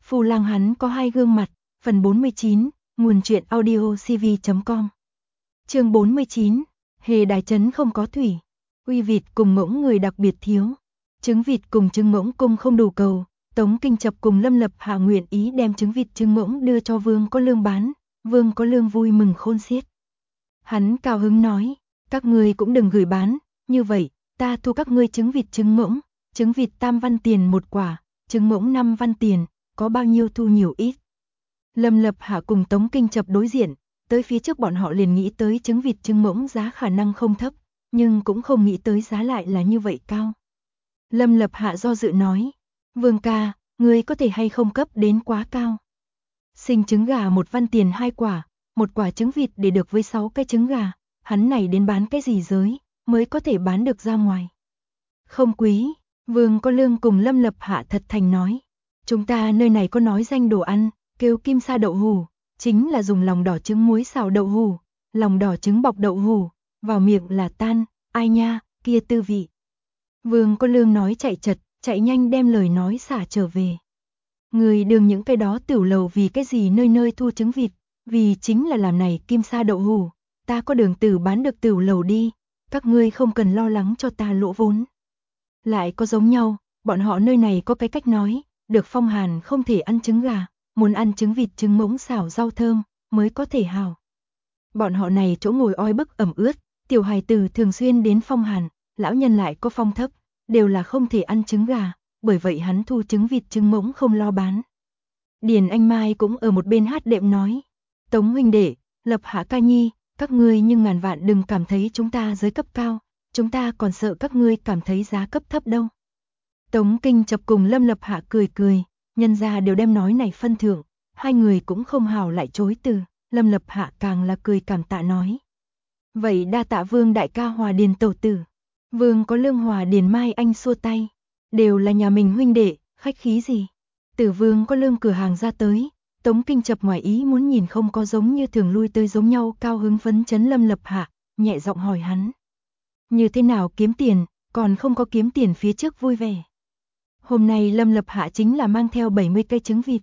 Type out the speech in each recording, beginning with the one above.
Phu lang hắn có hai gương mặt, phần 49, nguồn truyện audio cv.com. Chương 49, hề đài trấn không có thủy, uy vịt cùng ngỗng người đặc biệt thiếu, trứng vịt cùng trứng ngỗng cung không đủ cầu, Tống Kinh Chập cùng Lâm Lập Hạ nguyện ý đem trứng vịt trứng ngỗng đưa cho Vương Có Lương bán, Vương Có Lương vui mừng khôn xiết. Hắn cao hứng nói, các ngươi cũng đừng gửi bán, như vậy, ta thu các ngươi trứng vịt trứng ngỗng, trứng vịt 3 văn tiền một quả, trứng ngỗng 5 văn tiền, có bao nhiêu thu nhiều ít. Lâm Lập Hạ cùng Tống Kinh Chập đối diện, tới phía trước bọn họ liền nghĩ tới trứng vịt trứng ngỗng giá khả năng không thấp, nhưng cũng không nghĩ tới giá lại là như vậy cao. Lâm Lập Hạ do dự nói, Vương ca, ngươi có thể hay không cấp đến quá cao. Sinh trứng gà 1 văn tiền 2 quả, một quả trứng vịt để được với 6 cái trứng gà, hắn này đến bán cái gì giới, mới có thể bán được ra ngoài. Không quý, Vương Có Lương cùng Lâm Lập Hạ thật thành nói, chúng ta nơi này có nói danh đồ ăn, kêu kim sa đậu hủ, chính là dùng lòng đỏ trứng muối xào đậu hủ, lòng đỏ trứng bọc đậu hủ, vào miệng là tan, ai nha, kia tư vị. Vương Có Lương nói chạy chật, chạy nhanh đem lời nói xả trở về. Người đường những cái đó tiểu lầu vì cái gì nơi nơi thu trứng vịt, vì chính là làm này kim sa đậu hủ, ta có đường tử bán được tiểu lầu đi, các ngươi không cần lo lắng cho ta lỗ vốn. Lại có giống nhau, bọn họ nơi này có cái cách nói, được phong hàn không thể ăn trứng gà, muốn ăn trứng vịt trứng ngỗng xào rau thơm, mới có thể hào. Bọn họ này chỗ ngồi oi bức ẩm ướt, tiểu hài tử thường xuyên đến phong hàn, lão nhân lại có phong thấp, đều là không thể ăn trứng gà, bởi vậy hắn thu trứng vịt trứng ngỗng không lo bán. Điền Anh Mai cũng ở một bên hát đệm nói, Tống huynh đệ, Lập Hạ ca nhi, các ngươi nhưng ngàn vạn đừng cảm thấy chúng ta giới cấp cao, chúng ta còn sợ các ngươi cảm thấy giá cấp thấp đâu. Tống Kinh Chập cùng Lâm Lập Hạ cười cười, nhân gia đều đem nói này phân thưởng, hai người cũng không hào lại chối từ, Lâm Lập Hạ càng là cười cảm tạ nói. Vậy đa tạ Vương đại ca Hòa Điền tẩu tử. Vương Có Lương Hòa Điền Mai anh xua tay, đều là nhà mình huynh đệ, khách khí gì. Từ Vương Có Lương cửa hàng ra tới, Tống Kinh Chập ngoài ý muốn nhìn không có giống như thường lui tới giống nhau cao hứng phấn chấn Lâm Lập Hạ, nhẹ giọng hỏi hắn. Như thế nào kiếm tiền, còn không có kiếm tiền phía trước vui vẻ. Hôm nay Lâm Lập Hạ chính là mang theo 70 cây trứng vịt,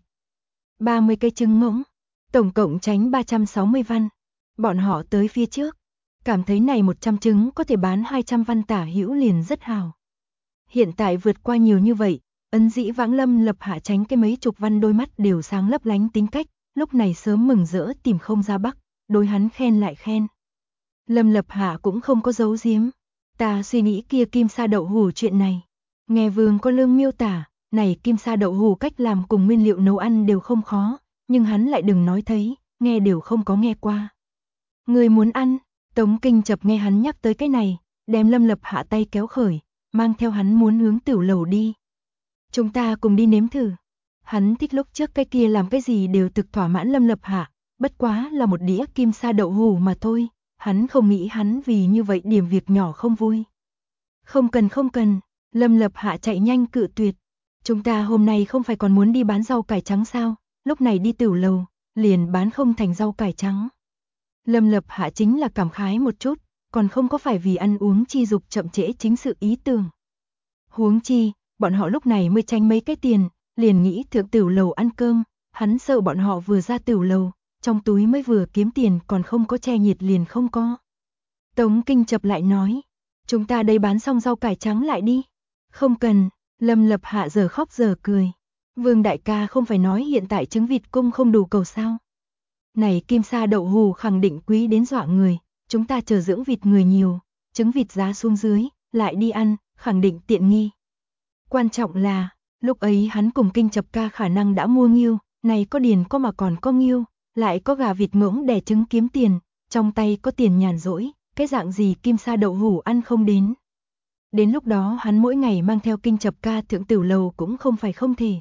30 cây trứng ngỗng, tổng cộng tránh 360 văn. Bọn họ tới phía trước, cảm thấy này 100 trứng có thể bán 200 văn tả hữu liền rất hào. Hiện tại vượt qua nhiều như vậy, ấn dĩ vãng Lâm Lập Hạ tránh cái mấy chục văn đôi mắt đều sáng lấp lánh tính cách, lúc này sớm mừng rỡ tìm không ra bắc, đối hắn khen lại khen. Lâm Lập Hạ cũng không có giấu giếm, ta suy nghĩ kia kim sa đậu hủ chuyện này. Nghe Vương Có Lương miêu tả, này kim sa đậu hủ cách làm cùng nguyên liệu nấu ăn đều không khó, nhưng hắn lại đừng nói thấy, nghe đều không có nghe qua. Người muốn ăn, Tống Kinh Chập nghe hắn nhắc tới cái này, đem Lâm Lập Hạ tay kéo khởi, mang theo hắn muốn hướng tiểu lầu đi. Chúng ta cùng đi nếm thử. Hắn thích lúc trước cái kia làm cái gì đều thực thỏa mãn Lâm Lập Hạ, bất quá là một đĩa kim sa đậu hủ mà thôi, hắn không nghĩ hắn vì như vậy điểm việc nhỏ không vui. Không cần, Lâm Lập Hạ chạy nhanh cự tuyệt. Chúng ta hôm nay không phải còn muốn đi bán rau cải trắng sao, lúc này đi tiểu lầu, liền bán không thành rau cải trắng. Lâm Lập Hạ chính là cảm khái một chút, còn không có phải vì ăn uống chi dục chậm trễ chính sự ý tưởng. Huống chi, bọn họ lúc này mới tranh mấy cái tiền, liền nghĩ thượng tiểu lầu ăn cơm, hắn sợ bọn họ vừa ra tiểu lầu, trong túi mới vừa kiếm tiền còn không có che nhiệt liền không có. Tống Kinh Chập lại nói, chúng ta đây bán xong rau cải trắng lại đi. Không cần, Lâm Lập Hạ giờ khóc giờ cười. Vương đại ca không phải nói hiện tại trứng vịt cung không đủ cầu sao. Này kim sa đậu hủ khẳng định quý đến dọa người, chúng ta chờ dưỡng vịt người nhiều, trứng vịt giá xuống dưới, lại đi ăn, khẳng định tiện nghi. Quan trọng là, lúc ấy hắn cùng Kinh Chập ca khả năng đã mua ngưu, này có điền có mà còn có ngưu, lại có gà vịt ngỗng đẻ trứng kiếm tiền, trong tay có tiền nhàn rỗi, cái dạng gì kim sa đậu hủ ăn không đến. Đến lúc đó hắn mỗi ngày mang theo Kinh Chập ca thượng tiểu lầu cũng không phải không thể.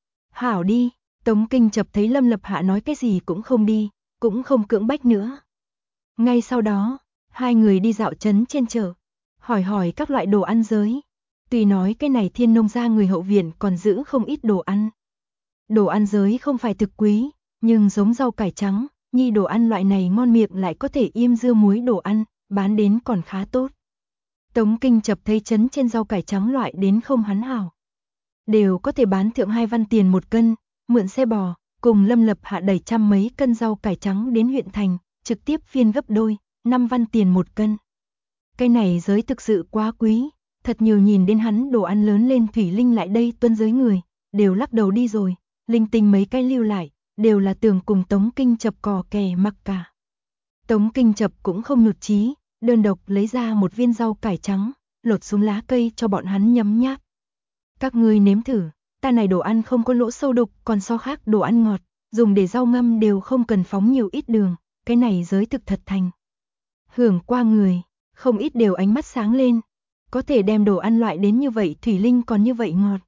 Hảo đi, Tống Kinh Chập thấy Lâm Lập Hạ nói cái gì cũng không đi, cũng không cưỡng bách nữa. Ngay sau đó, hai người đi dạo trấn trên chợ, hỏi các loại đồ ăn giới. Tuy nói cái này Thiên Nông gia người hậu viện còn giữ không ít đồ ăn. Đồ ăn giới không phải thực quý, nhưng giống rau cải trắng, nhi đồ ăn loại này ngon miệng lại có thể im dưa muối đồ ăn, bán đến còn khá tốt. Tống Kinh Chập thấy trấn trên rau cải trắng loại đến không hắn hảo. Đều có thể bán thượng 2 văn tiền một cân, mượn xe bò, cùng Lâm Lập Hạ đẩy trăm mấy cân rau cải trắng đến huyện thành, trực tiếp phiên gấp đôi, 5 văn tiền một cân. Cái này giới thực sự quá quý, thật nhiều nhìn đến hắn đồ ăn lớn lên Thủy Linh lại đây tuân giới người, đều lắc đầu đi rồi, linh tinh mấy cái lưu lại, đều là tưởng cùng Tống Kinh Chập cò kè mặc cả. Tống Kinh Chập cũng không nhụt chí, đơn độc lấy ra một viên rau cải trắng, lột xuống lá cây cho bọn hắn nhấm nháp. Các ngươi nếm thử, ta này đồ ăn không có lỗ sâu đục, còn so khác đồ ăn ngọt, dùng để rau ngâm đều không cần phóng nhiều ít đường, cái này giới thực thật thành. Hưởng qua người, không ít đều ánh mắt sáng lên, có thể đem đồ ăn loại đến như vậy Thủy Linh còn như vậy ngọt.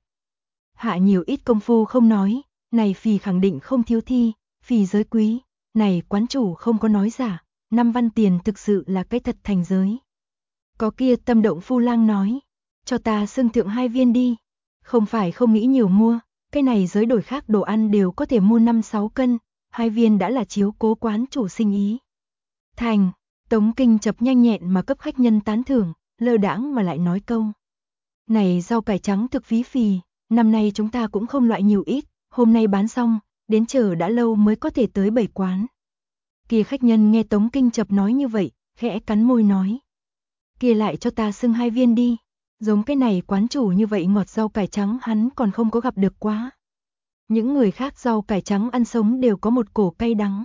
Hạ nhiều ít công phu không nói, này phì khẳng định không thiếu thi, phì giới quý, này quán chủ không có nói giả, 5 văn tiền thực sự là cái thật thành giới. Có kia Tâm Động Phu Lang nói, cho ta xưng thượng 2 viên đi, không phải không nghĩ nhiều mua, cái này giới đổi khác đồ ăn đều có thể mua 5-6 cân, 2 viên đã là chiếu cố quán chủ sinh ý. Thành, Tống Kinh Chập nhanh nhẹn mà cấp khách nhân tán thưởng, lơ đãng mà lại nói câu. Này rau cải trắng thực phí phì, năm nay chúng ta cũng không loại nhiều ít, hôm nay bán xong, đến chờ đã lâu mới có thể tới 7 quán. Kia khách nhân nghe Tống Kinh Chập nói như vậy, khẽ cắn môi nói. Kia lại cho ta xưng 2 viên đi, giống cái này quán chủ như vậy ngọt rau cải trắng hắn còn không có gặp được quá. Những người khác rau cải trắng ăn sống đều có một cổ cay đắng.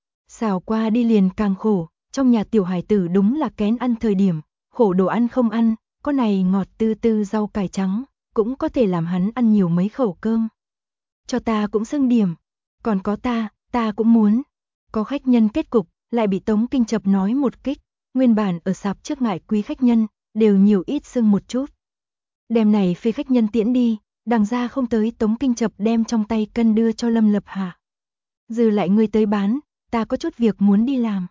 Xào qua đi liền càng khổ, trong nhà tiểu hải tử đúng là kén ăn thời điểm, khổ đồ ăn không ăn, có này ngọt tư tư rau cải trắng, cũng có thể làm hắn ăn nhiều mấy khẩu cơm. Cho ta cũng xưng điểm, còn có ta cũng muốn. Có khách nhân kết cục, lại bị Tống Kinh Chập nói một kích, nguyên bản ở sạp trước ngại quý khách nhân, đều nhiều ít xưng một chút. Đêm này phê khách nhân tiễn đi, đằng ra không tới Tống Kinh Chập đem trong tay cân đưa cho Lâm Lập Hạ. Dư lại ngươi tới bán, ta có chút việc muốn đi làm.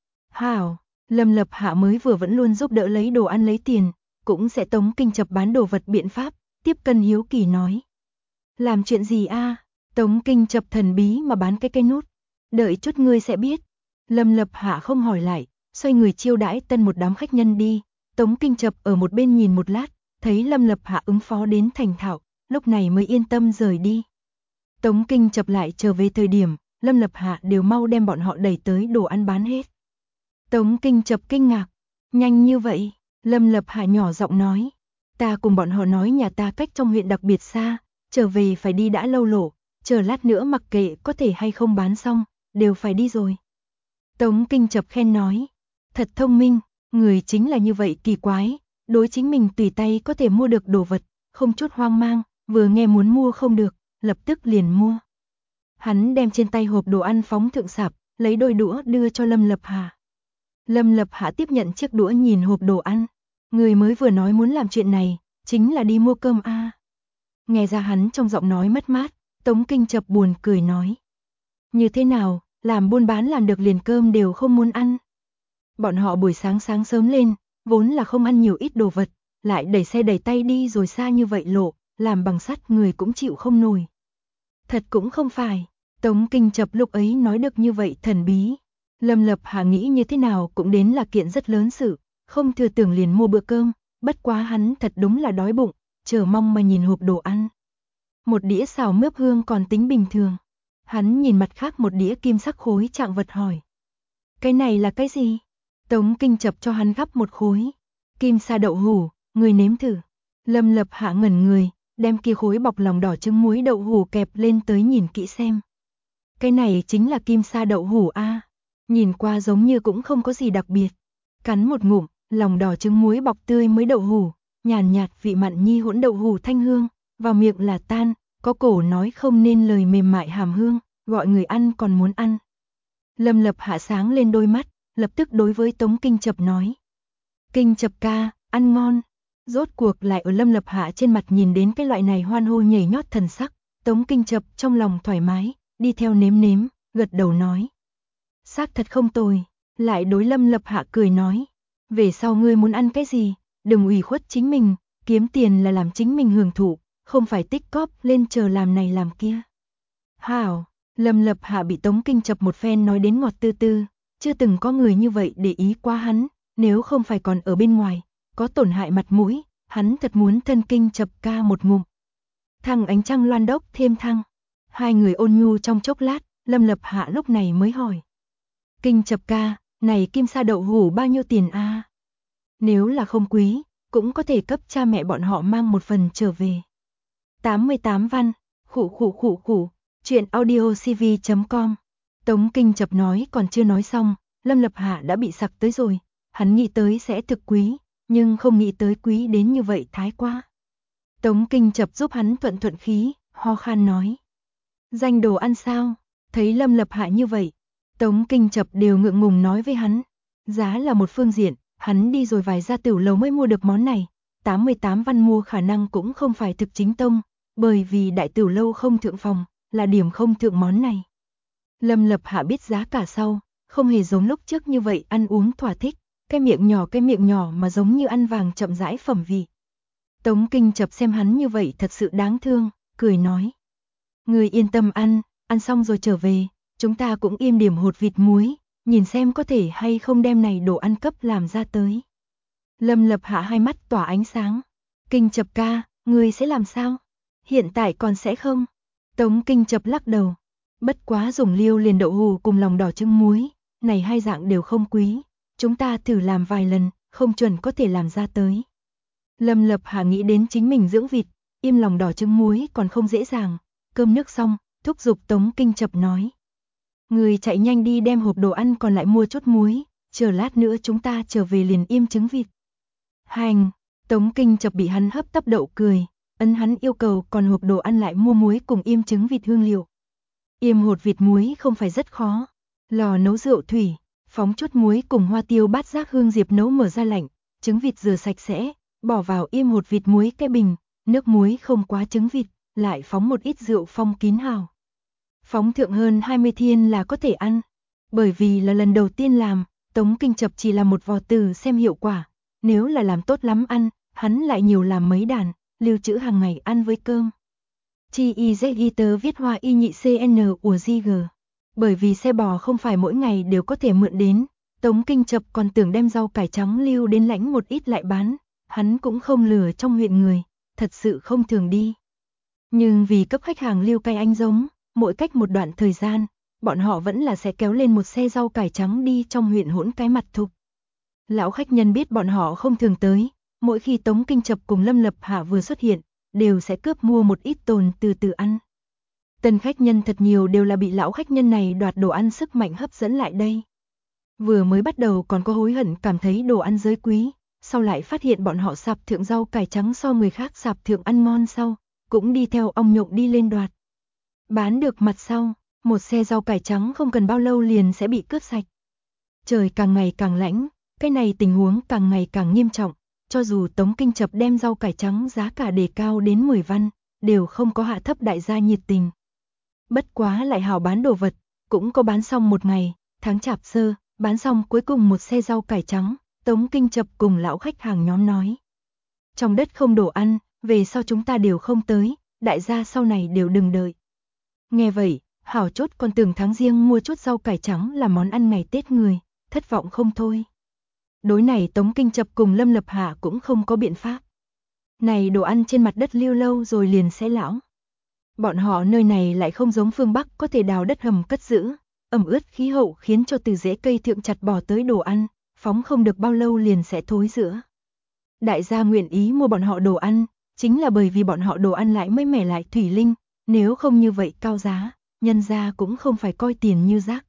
Hảo, Lâm Lập Hạ mới vừa vẫn luôn giúp đỡ lấy đồ ăn lấy tiền, cũng sẽ Tống Kinh Chập bán đồ vật biện pháp, tiếp cân hiếu kỳ nói. Làm chuyện gì a? Tống Kinh Chập thần bí mà bán cái cây nút. Đợi chút ngươi sẽ biết. Lâm Lập Hạ không hỏi lại, xoay người chiêu đãi tân một đám khách nhân đi. Tống Kinh Chập ở một bên nhìn một lát, thấy Lâm Lập Hạ ứng phó đến thành thạo, lúc này mới yên tâm rời đi. Tống Kinh Chập lại trở về thời điểm, Lâm Lập Hạ đều mau đem bọn họ đẩy tới đồ ăn bán hết. Tống Kinh Chập kinh ngạc, nhanh như vậy, Lâm Lập Hạ nhỏ giọng nói, ta cùng bọn họ nói nhà ta cách trong huyện đặc biệt xa, trở về phải đi đã lâu lộ, chờ lát nữa mặc kệ có thể hay không bán xong, đều phải đi rồi. Tống Kinh Chập khen nói, thật thông minh, người chính là như vậy kỳ quái, đối chính mình tùy tay có thể mua được đồ vật, không chút hoang mang, vừa nghe muốn mua không được, lập tức liền mua. Hắn đem trên tay hộp đồ ăn phóng thượng sạp, lấy đôi đũa đưa cho Lâm Lập Hạ. Lâm Lập Hạ tiếp nhận chiếc đũa nhìn hộp đồ ăn, người mới vừa nói muốn làm chuyện này, chính là đi mua cơm a. Nghe ra hắn trong giọng nói mất mát, Tống Kinh Chập buồn cười nói. Như thế nào, làm buôn bán làm được liền cơm đều không muốn ăn. Bọn họ buổi sáng sớm lên, vốn là không ăn nhiều ít đồ vật, lại đẩy xe đẩy tay đi rồi xa như vậy lộ, làm bằng sắt người cũng chịu không nổi. Thật cũng không phải, Tống Kinh Chập lúc ấy nói được như vậy thần bí. Lâm Lập Hạ nghĩ như thế nào cũng đến là kiện rất lớn sự, không thừa tưởng liền mua bữa cơm, bất quá hắn thật đúng là đói bụng, chờ mong mà nhìn hộp đồ ăn. Một đĩa xào mướp hương còn tính bình thường. Hắn nhìn mặt khác một đĩa kim sắc khối trạng vật hỏi. Cái này là cái gì? Tống Kinh Chập cho hắn gắp một khối. Kim sa đậu hủ, người nếm thử. Lâm Lập Hạ ngẩn người, đem kia khối bọc lòng đỏ trứng muối đậu hủ kẹp lên tới nhìn kỹ xem. Cái này chính là kim sa đậu hủ a. Nhìn qua giống như cũng không có gì đặc biệt. Cắn một ngụm, lòng đỏ trứng muối bọc tươi mới đậu hủ, nhàn nhạt vị mặn nhi hỗn đậu hủ thanh hương, vào miệng là tan, có cổ nói không nên lời mềm mại hàm hương, gọi người ăn còn muốn ăn. Lâm Lập Hạ sáng lên đôi mắt, lập tức đối với Tống Kinh Chập nói. Kinh Chập ca, ăn ngon. Rốt cuộc lại ở Lâm Lập Hạ trên mặt nhìn đến cái loại này hoan hô nhảy nhót thần sắc, Tống Kinh Chập trong lòng thoải mái, đi theo nếm, gật đầu nói. Xác thật không tồi, lại đối Lâm Lập Hạ cười nói. Về sau ngươi muốn ăn cái gì, đừng ủy khuất chính mình, kiếm tiền là làm chính mình hưởng thụ, không phải tích cóp lên chờ làm này làm kia. Hảo, Lâm Lập Hạ bị Tống Kinh Chập một phen nói đến ngọt tư tư, chưa từng có người như vậy để ý qua hắn, nếu không phải còn ở bên ngoài, có tổn hại mặt mũi, hắn thật muốn thân Kinh Chập ca một ngụm. Thằng ánh trăng loan đốc thêm thăng, Hai người ôn nhu trong chốc lát, Lâm Lập Hạ lúc này mới hỏi. Kinh Chập ca, này kim sa đậu hủ bao nhiêu tiền a? Nếu là không quý, cũng có thể cấp cha mẹ bọn họ mang một phần trở về. 88 văn, khủ. Chuyện audiocv.com. Tống Kinh Chập nói còn chưa nói xong, Lâm Lập Hạ đã bị sặc tới rồi. Hắn nghĩ tới sẽ thực quý, nhưng không nghĩ tới quý đến như vậy thái quá. Tống Kinh Chập giúp hắn thuận khí, ho khan nói. Danh đồ ăn sao? Thấy Lâm Lập Hạ như vậy, Tống Kinh Chập đều ngượng ngùng nói với hắn. Giá là một phương diện, hắn đi rồi vài gia tiểu lầu mới mua được món này. 88 văn mua khả năng cũng không phải thực chính tông, bởi vì đại tiểu lâu không thượng phòng, là điểm không thượng món này. Lâm Lập Hạ biết giá cả sau, không hề giống lúc trước như vậy ăn uống thỏa thích, cái miệng nhỏ mà giống như ăn vàng chậm rãi phẩm vị. Tống Kinh Chập xem hắn như vậy thật sự đáng thương, cười nói. Người yên tâm ăn xong rồi trở về, chúng ta cũng im điểm hột vịt muối, nhìn xem có thể hay không đem này đồ ăn cấp làm ra tới. Lâm Lập Hạ hai mắt tỏa ánh sáng. Kinh Chập ca, người sẽ làm sao? Hiện tại còn sẽ không? Tống Kinh Chập lắc đầu. Bất quá dùng liêu liền đậu hù cùng lòng đỏ trứng muối, này hai dạng đều không quý. Chúng ta thử làm vài lần, không chuẩn có thể làm ra tới. Lâm Lập Hạ nghĩ đến chính mình dưỡng vịt, im lòng đỏ trứng muối còn không dễ dàng. Cơm nước xong, thúc giục Tống Kinh Chập nói. Người chạy nhanh đi đem hộp đồ ăn còn lại mua chút muối, chờ lát nữa chúng ta trở về liền im trứng vịt. Hành, Tống Kinh Chập bị hắn hấp tấp đậu cười, ấn hắn yêu cầu còn hộp đồ ăn lại mua muối cùng im trứng vịt hương liệu. Im hột vịt muối không phải rất khó, lò nấu rượu thủy, phóng chút muối cùng hoa tiêu bát giác hương diệp nấu mở ra lạnh, trứng vịt rửa sạch sẽ, bỏ vào im hột vịt muối cái bình, nước muối không quá trứng vịt, lại phóng một ít rượu phong kín hào. Phóng thượng hơn 20 thiên là có thể ăn. Bởi vì là lần đầu tiên làm, Tống Kinh Chập chỉ làm một vò từ xem hiệu quả. Nếu là làm tốt lắm ăn, hắn lại nhiều làm mấy đàn, lưu trữ hàng ngày ăn với cơm. Chi y z ghi tớ viết hoa y nhị cn ủa di g. Bởi vì xe bò không phải mỗi ngày đều có thể mượn đến, Tống Kinh Chập còn tưởng đem rau cải trắng lưu đến lãnh một ít lại bán. Hắn cũng không lừa trong huyện người, thật sự không thường đi. Nhưng vì cấp khách hàng lưu cay anh giống, mỗi cách một đoạn thời gian, bọn họ vẫn là sẽ kéo lên một xe rau cải trắng đi trong huyện hỗn cái mặt thục. Lão khách nhân biết bọn họ không thường tới, mỗi khi Tống Kinh Chập cùng Lâm Lập Hạ vừa xuất hiện, đều sẽ cướp mua một ít tồn từ từ ăn. Tân khách nhân thật nhiều đều là bị lão khách nhân này đoạt đồ ăn sức mạnh hấp dẫn lại đây. Vừa mới bắt đầu còn có hối hận cảm thấy đồ ăn giới quý, sau lại phát hiện bọn họ sạp thượng rau cải trắng so người khác sạp thượng ăn ngon sau, cũng đi theo ong nhộng đi lên đoạt. Bán được mặt sau, một xe rau cải trắng không cần bao lâu liền sẽ bị cướp sạch. Trời càng ngày càng lạnh, cái này tình huống càng ngày càng nghiêm trọng, cho dù Tống Kinh Chập đem rau cải trắng giá cả đề cao đến 10 văn, đều không có hạ thấp đại gia nhiệt tình. Bất quá lại hảo bán đồ vật, cũng có bán xong một ngày, tháng Chạp Sơ, bán xong cuối cùng một xe rau cải trắng, Tống Kinh Chập cùng lão khách hàng nhóm nói. Trong đất không đồ ăn, về sau chúng ta đều không tới, đại gia sau này đều đừng đợi. Nghe vậy, hảo chốt còn tưởng tháng riêng mua chút rau cải trắng là món ăn ngày Tết người, thất vọng không thôi. Đối này Tống Kinh Chập cùng Lâm Lập Hạ cũng không có biện pháp. Này đồ ăn trên mặt đất lưu lâu rồi liền sẽ lão. Bọn họ nơi này lại không giống phương Bắc có thể đào đất hầm cất giữ, ẩm ướt khí hậu khiến cho từ rễ cây thượng chặt bỏ tới đồ ăn, phóng không được bao lâu liền sẽ thối rữa. Đại gia nguyện ý mua bọn họ đồ ăn, chính là bởi vì bọn họ đồ ăn lại mới mẻ lại thủy linh, nếu không như vậy cao giá, nhân gia cũng không phải coi tiền như rác.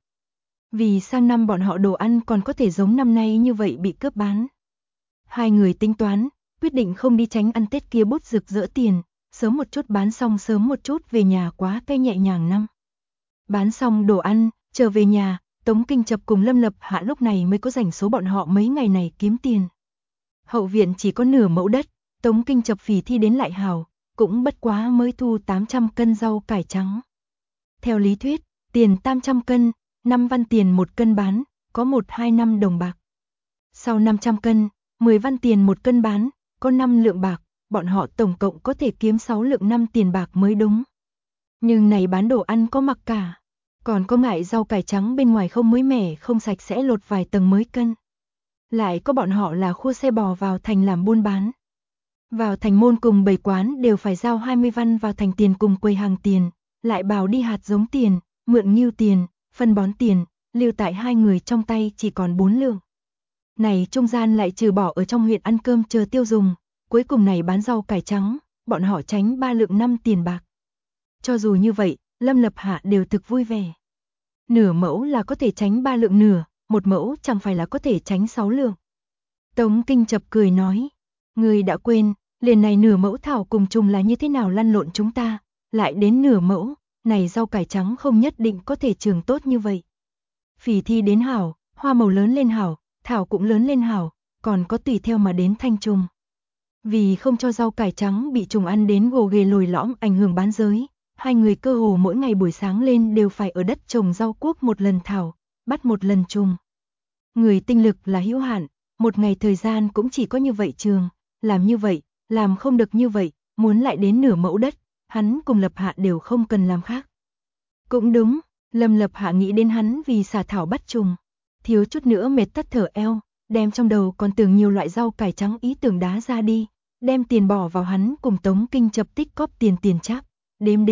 Vì sang năm bọn họ đồ ăn còn có thể giống năm nay như vậy bị cướp bán. Hai người tính toán, quyết định không đi tránh ăn Tết kia bút rực rỡ tiền, sớm một chút bán xong sớm một chút về nhà quá cái nhẹ nhàng năm. Bán xong đồ ăn, trở về nhà, Tống Kinh Chập cùng Lâm Lập Hạ lúc này mới có rảnh số bọn họ mấy ngày này kiếm tiền. Hậu viện chỉ có nửa mẫu đất, Tống Kinh Chập phỉ thi đến lại hào, cũng bất quá mới thu 800 cân rau cải trắng. Theo lý thuyết, tiền 800 cân, 5 văn tiền một cân bán, có 1-2 năm đồng bạc. Sau 500 cân, 10 văn tiền một cân bán, có 5 lượng bạc, bọn họ tổng cộng có thể kiếm 6 lượng 5 tiền bạc mới đúng. Nhưng này bán đồ ăn có mặc cả, còn có ngại rau cải trắng bên ngoài không mới mẻ không sạch sẽ lột vài tầng mới cân. Lại có bọn họ là khua xe bò vào thành làm buôn bán. Vào thành môn cùng bày quán đều phải giao 20 văn vào thành tiền cùng quầy hàng tiền, lại bảo đi hạt giống tiền, mượn ngưu tiền, phân bón tiền, lưu tại hai người trong tay chỉ còn 4 lượng. Này trung gian lại trừ bỏ ở trong huyện ăn cơm chờ tiêu dùng, cuối cùng này bán rau cải trắng, bọn họ tránh 3 lượng 5 tiền bạc. Cho dù như vậy, Lâm Lập Hạ đều thực vui vẻ. Nửa mẫu là có thể tránh 3 lượng nửa, một mẫu chẳng phải là có thể tránh 6 lượng. Tống Kinh Chập cười nói, người đã quên, liền này nửa mẫu thảo cùng trùng là như thế nào lăn lộn chúng ta, lại đến nửa mẫu, này rau cải trắng không nhất định có thể trường tốt như vậy. Phỉ thi đến hảo, hoa màu lớn lên hảo, thảo cũng lớn lên hảo, còn có tùy theo mà đến thanh trùng. Vì không cho rau cải trắng bị trùng ăn đến gồ ghề lồi lõm ảnh hưởng bán giới, hai người cơ hồ mỗi ngày buổi sáng lên đều phải ở đất trồng rau cuốc một lần thảo, bắt một lần trùng. Người tinh lực là hữu hạn, một ngày thời gian cũng chỉ có như vậy trường, làm như vậy, làm không được như vậy, muốn lại đến nửa mẫu đất, hắn cùng Lập Hạ đều không cần làm khác. Cũng đúng, Lâm Lập Hạ nghĩ đến hắn vì xả thảo bắt trùng, thiếu chút nữa mệt tắt thở eo, đem trong đầu còn tưởng nhiều loại rau cải trắng ý tưởng đá ra đi, đem tiền bỏ vào hắn cùng Tống Kinh Chập tích cóp tiền cháp, đếm.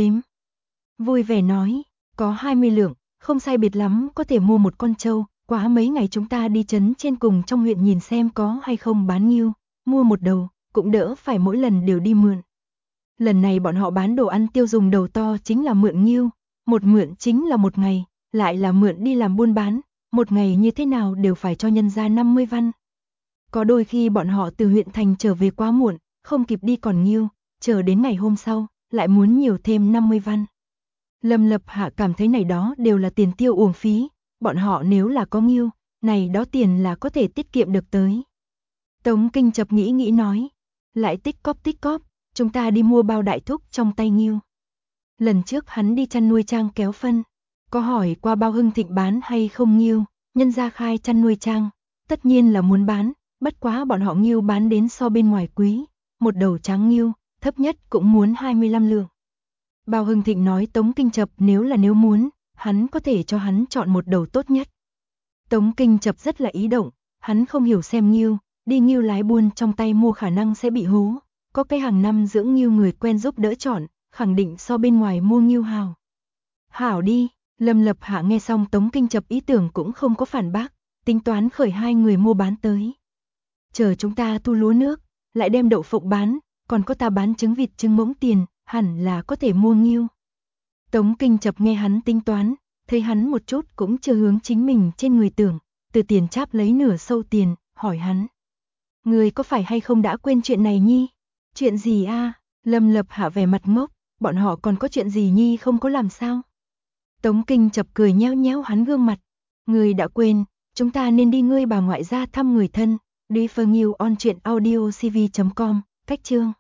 Vui vẻ nói, có 20 lượng, không sai biệt lắm có thể mua một con trâu, quá mấy ngày chúng ta đi trấn trên cùng trong huyện nhìn xem có hay không bán ngưu, mua một đầu, cũng đỡ phải mỗi lần đều đi mượn. Lần này bọn họ bán đồ ăn tiêu dùng đầu to chính là mượn ngưu, một mượn chính là một ngày, lại là mượn đi làm buôn bán, một ngày như thế nào đều phải cho nhân ra 50 văn. Có đôi khi bọn họ từ huyện thành trở về quá muộn, không kịp đi còn ngưu, chờ đến ngày hôm sau, lại muốn nhiều thêm 50 văn. Lâm Lập Hạ cảm thấy này đó đều là tiền tiêu uổng phí, bọn họ nếu là có ngưu, này đó tiền là có thể tiết kiệm được tới. Tống Kinh Chập nghĩ nói, lại tích cóp, chúng ta đi mua bao đại thúc trong tay ngưu. Lần trước hắn đi chăn nuôi trang kéo phân, có hỏi qua bao Hưng Thịnh bán hay không ngưu, nhân gia khai chăn nuôi trang, tất nhiên là muốn bán, bất quá bọn họ ngưu bán đến so bên ngoài quý, một đầu trắng ngưu, thấp nhất cũng muốn 25 lượng. Bao Hưng Thịnh nói Tống Kinh Chập nếu muốn, hắn có thể cho hắn chọn một đầu tốt nhất. Tống Kinh Chập rất là ý động, hắn không hiểu xem ngưu, đi ngưu lái buôn trong tay mua khả năng sẽ bị hố, có cái hàng năm dưỡng ngưu người quen giúp đỡ chọn, khẳng định so bên ngoài mua ngưu hào. Hảo đi, Lâm Lập Hạ nghe xong Tống Kinh Chập ý tưởng cũng không có phản bác, tính toán khởi hai người mua bán tới. Chờ chúng ta thu lúa nước, lại đem đậu phộng bán, còn có ta bán trứng vịt trứng mỗng tiền, hẳn là có thể mua ngưu. Tống Kinh Chập nghe hắn tính toán, thấy hắn một chút cũng chưa hướng chính mình trên người tưởng, từ tiền cháp lấy nửa sâu tiền, hỏi hắn. Người có phải hay không đã quên chuyện này nhi? Chuyện gì a? Lâm Lập Hạ vẻ mặt ngốc, bọn họ còn có chuyện gì nhi không có làm sao? Tống Kinh Chập cười nhéo hắn gương mặt. Người đã quên, chúng ta nên đi ngươi bà ngoại ra thăm người thân. Đi for new on truyện audio cv.com, cách chương.